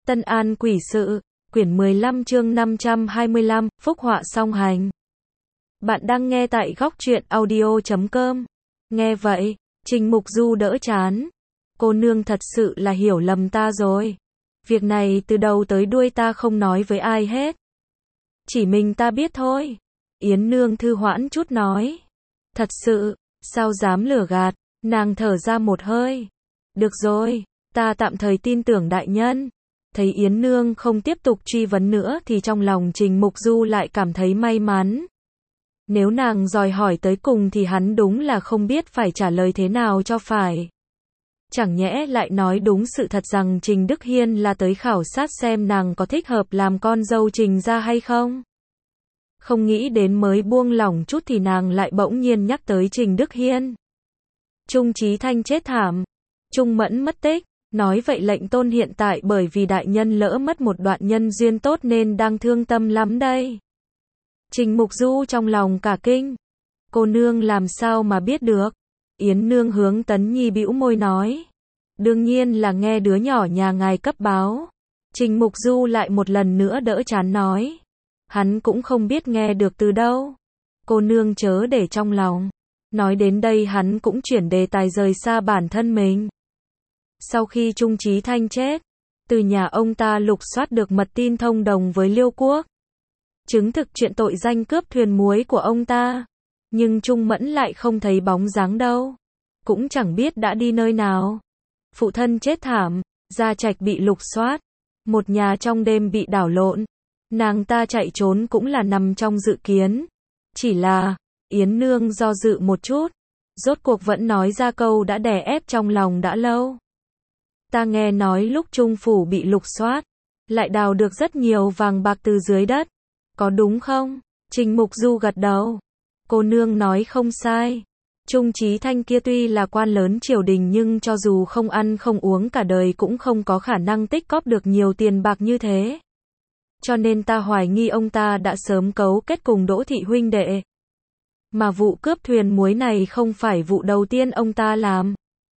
Tân An Quỷ Sự, quyển 15 chương 525, Phúc Họa Song Hành. Bạn đang nghe tại góc truyện audio.com. Nghe vậy, Trình Mục Du đỡ chán. Cô nương thật sự là hiểu lầm ta rồi. Việc này từ đầu tới đuôi ta không nói với ai hết. Chỉ mình ta biết thôi. Yến nương thư hoãn chút nói. Thật sự, sao dám lừa gạt, nàng thở ra một hơi. Được rồi, ta tạm thời tin tưởng đại nhân. Thấy Yến nương không tiếp tục truy vấn nữa thì trong lòng Trình Mục Du lại cảm thấy may mắn. Nếu nàng dòi hỏi tới cùng thì hắn đúng là không biết phải trả lời thế nào cho phải. Chẳng nhẽ lại nói đúng sự thật rằng Trình Đức Hiên là tới khảo sát xem nàng có thích hợp làm con dâu Trình gia hay không? Không nghĩ đến mới buông lỏng chút thì nàng lại bỗng nhiên nhắc tới Trình Đức Hiên. Trung Chí Thanh chết thảm, Trung Mẫn mất tích. Nói vậy lệnh tôn hiện tại bởi vì đại nhân lỡ mất một đoạn nhân duyên tốt nên đang thương tâm lắm đây. Trình Mục Du trong lòng cả kinh. Cô nương làm sao mà biết được? Yến nương hướng Tấn Nhi bĩu môi nói. Đương nhiên là nghe đứa nhỏ nhà ngài cấp báo. Trình Mục Du lại một lần nữa đỡ chán nói. Hắn cũng không biết nghe được từ đâu. Cô nương chớ để trong lòng. Nói đến đây hắn cũng chuyển đề tài rời xa bản thân mình. Sau khi Trung Chí Thanh chết, từ nhà ông ta lục soát được mật tin thông đồng với Liêu Quốc, chứng thực chuyện tội danh cướp thuyền muối của ông ta. Nhưng Trung Mẫn lại không thấy bóng dáng đâu, cũng chẳng biết đã đi nơi nào. Phụ thân chết thảm, gia trạch bị lục soát, một nhà trong đêm bị đảo lộn, nàng ta chạy trốn cũng là nằm trong dự kiến. Chỉ là, Yến nương do dự một chút, rốt cuộc vẫn nói ra câu đã đè ép trong lòng đã lâu. Ta nghe nói lúc Trung phủ bị lục soát, lại đào được rất nhiều vàng bạc từ dưới đất. Có đúng không? Trình Mục Du gật đầu. Cô nương nói không sai. Trung Chí Thanh kia tuy là quan lớn triều đình nhưng cho dù không ăn không uống cả đời cũng không có khả năng tích cóp được nhiều tiền bạc như thế. Cho nên ta hoài nghi ông ta đã sớm cấu kết cùng Đỗ thị huynh đệ. Mà vụ cướp thuyền muối này không phải vụ đầu tiên ông ta làm.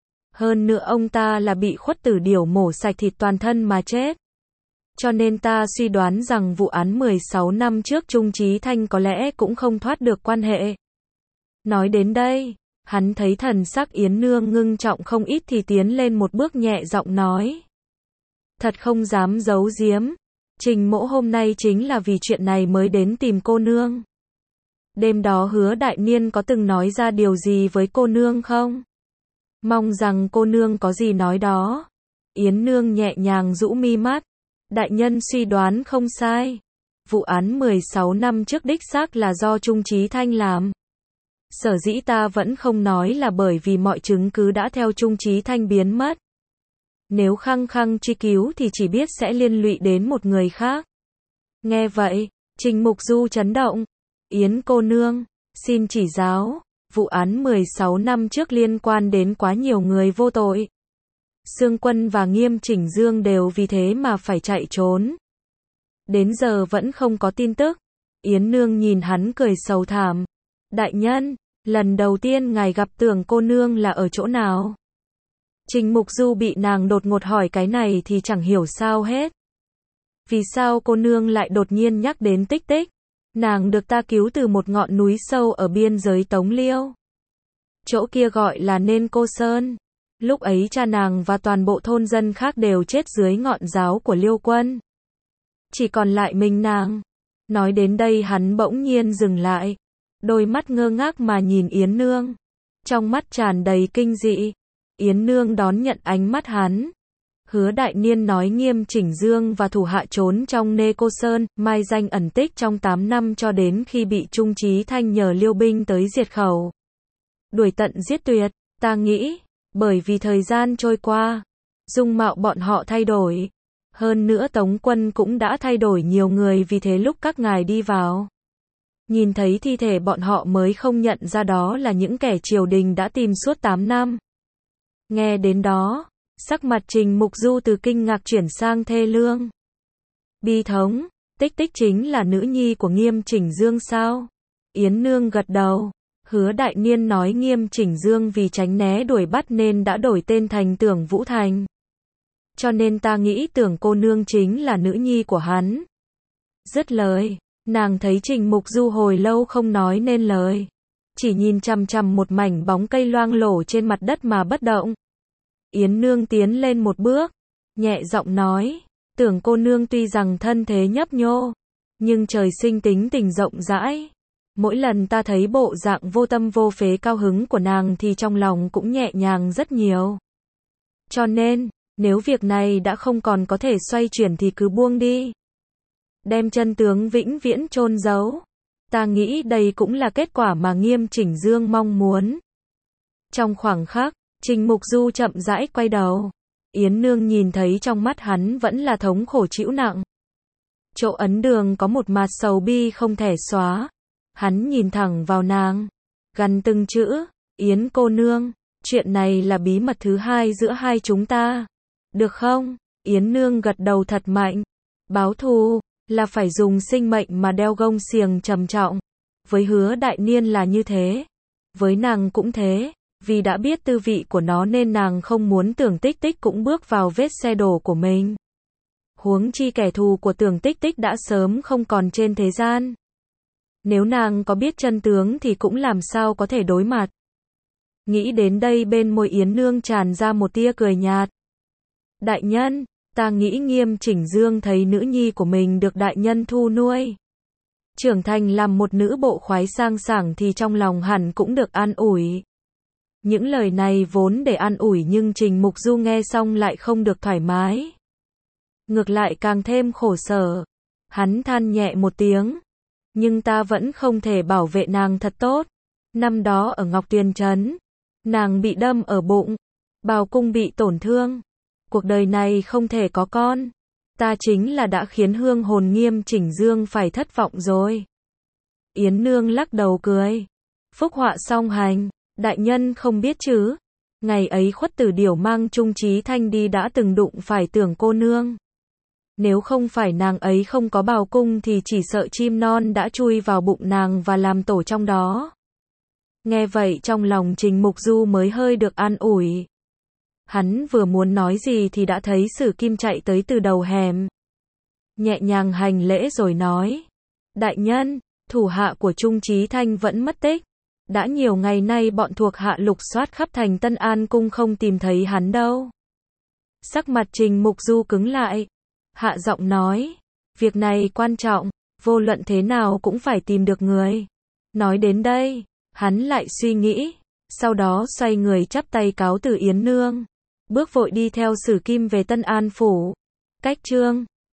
Hơn nữa ông ta là bị Khuất Tử Điểu mổ sạch thịt toàn thân mà chết. Cho nên ta suy đoán rằng vụ án 16 năm trước Trung Chí Thanh có lẽ cũng không thoát được quan hệ. Nói đến đây, hắn thấy thần sắc Yến nương ngưng trọng không ít thì tiến lên một bước nhẹ giọng nói. Thật không dám giấu giếm, Trình mỗ hôm nay chính là vì chuyện này mới đến tìm cô nương. Đêm đó Hứa đại niên có từng nói ra điều gì với cô nương không? Mong rằng cô nương có gì nói đó. Yến nương nhẹ nhàng rũ mi mắt. Đại nhân suy đoán không sai. Vụ án 16 năm trước đích xác là do Trung Chí Thanh làm. Sở dĩ ta vẫn không nói là bởi vì mọi chứng cứ đã theo Trung Chí Thanh biến mất. Nếu khăng khăng truy cứu thì chỉ biết sẽ liên lụy đến một người khác. Nghe vậy, Trình Mục Du chấn động. Yến cô nương, xin chỉ giáo. Vụ án 16 năm trước liên quan đến quá nhiều người vô tội. Sương Quân và Nghiêm Chỉnh Dương đều vì thế mà phải chạy trốn. Đến giờ vẫn không có tin tức. Yến nương nhìn hắn cười sầu thảm. Đại nhân, lần đầu tiên ngài gặp Tưởng cô nương là ở chỗ nào? Trình Mục Du bị nàng đột ngột hỏi cái này thì chẳng hiểu sao hết. Vì sao cô nương lại đột nhiên nhắc đến Tích Tích? Nàng được ta cứu từ một ngọn núi sâu ở biên giới Tống Liêu. Chỗ kia gọi là Nên Cô Sơn. Lúc ấy cha nàng và toàn bộ thôn dân khác đều chết dưới ngọn giáo của Liêu Quân. Chỉ còn lại mình nàng. Nói đến đây hắn bỗng nhiên dừng lại. Đôi mắt ngơ ngác mà nhìn Yến nương. Trong mắt tràn đầy kinh dị. Yến nương đón nhận ánh mắt hắn. Hứa đại niên nói Nghiêm Chỉnh Dương và thủ hạ trốn trong Nê Cô Sơn, mai danh ẩn tích trong 8 năm cho đến khi bị Trung Chí Thanh nhờ Liêu binh tới diệt khẩu. Đuổi tận giết tuyệt, ta nghĩ, bởi vì thời gian trôi qua, dung mạo bọn họ thay đổi. Hơn nữa Tống quân cũng đã thay đổi nhiều người vì thế lúc các ngài đi vào. Nhìn thấy thi thể bọn họ mới không nhận ra đó là những kẻ triều đình đã tìm suốt 8 năm. Nghe đến đó. Sắc mặt Trình Mục Du từ kinh ngạc chuyển sang thê lương. Bi thống, Tích Tích chính là nữ nhi của Nghiêm Chỉnh Dương sao? Yến nương gật đầu. Hứa đại niên nói Nghiêm Chỉnh Dương vì tránh né đuổi bắt nên đã đổi tên thành Tưởng Vũ Thành. cho nên ta nghĩ Tưởng cô nương chính là nữ nhi của hắn. Dứt lời, nàng thấy Trình Mục Du hồi lâu không nói nên lời, chỉ nhìn chằm chằm một mảnh bóng cây loang lổ trên mặt đất mà bất động. Yến Nương tiến lên một bước, nhẹ giọng nói, Tưởng cô nương tuy rằng thân thế nhấp nhô, nhưng trời sinh tính tình rộng rãi. Mỗi lần ta thấy bộ dạng vô tâm vô phế cao hứng của nàng thì trong lòng cũng nhẹ nhàng rất nhiều. Cho nên, nếu việc này đã không còn có thể xoay chuyển thì cứ buông đi. Đem chân tướng vĩnh viễn chôn giấu. Ta nghĩ đây cũng là kết quả mà Nghiêm Chỉnh Dương mong muốn. Trong khoảng khắc, Trình Mục Du chậm rãi quay đầu. Yến Nương nhìn thấy trong mắt hắn vẫn là thống khổ trĩu nặng. Chỗ ấn đường có một mặt sầu bi không thể xóa. Hắn nhìn thẳng vào nàng, gằn từng chữ, Yến cô nương, chuyện này là bí mật thứ hai giữa hai chúng ta. Được không? Yến Nương gật đầu thật mạnh. Báo thù, là phải dùng sinh mệnh mà đeo gông xiềng trầm trọng. Với Hứa Đại Niên là như thế. Với nàng cũng thế. Vì đã biết tư vị của nó nên nàng không muốn Tưởng Tích Tích cũng bước vào vết xe đổ của mình. Huống chi kẻ thù của Tưởng Tích Tích đã sớm không còn trên thế gian. Nếu nàng có biết chân tướng thì cũng làm sao có thể đối mặt. Nghĩ đến đây bên môi Yến Nương tràn ra một tia cười nhạt. Đại nhân, ta nghĩ Nghiêm Chỉnh Dương thấy nữ nhi của mình được đại nhân thu nuôi, trưởng thành làm một nữ bộ khoái sang sảng thì trong lòng hẳn cũng được an ủi. Những lời này vốn để an ủi nhưng Trình Mục Du nghe xong lại không được thoải mái. Ngược lại càng thêm khổ sở. Hắn than nhẹ một tiếng. Nhưng ta vẫn không thể bảo vệ nàng thật tốt. Năm đó ở Ngọc Tuyền Trấn, nàng bị đâm ở bụng, bào cung bị tổn thương. Cuộc đời này không thể có con. Ta chính là đã khiến hương hồn Nghiêm Chỉnh Dương phải thất vọng rồi. Yến Nương lắc đầu cười. Phúc họa song hành, đại nhân không biết chứ. Ngày ấy Khuất Tử Điểu mang Trung Chí Thanh đi đã từng đụng phải Tưởng cô nương. Nếu không phải nàng ấy không có bào cung thì chỉ sợ chim non đã chui vào bụng nàng và làm tổ trong đó. Nghe vậy trong lòng Trình Mục Du mới hơi được an ủi. Hắn vừa muốn nói gì thì đã thấy Sử Kim chạy tới từ đầu hẻm. Nhẹ nhàng hành lễ rồi nói. Đại nhân, thủ hạ của Trung Chí Thanh vẫn mất tích. Đã nhiều ngày nay bọn thuộc hạ lục soát khắp thành Tân An Cung không tìm thấy hắn đâu. Sắc mặt Trình Mục Du cứng lại. Hạ giọng nói. Việc này quan trọng, vô luận thế nào cũng phải tìm được người. Nói đến đây, hắn lại suy nghĩ. Sau đó xoay người chắp tay cáo từ Yến Nương. Bước vội đi theo Sử Kim về Tân An Phủ. Cách chương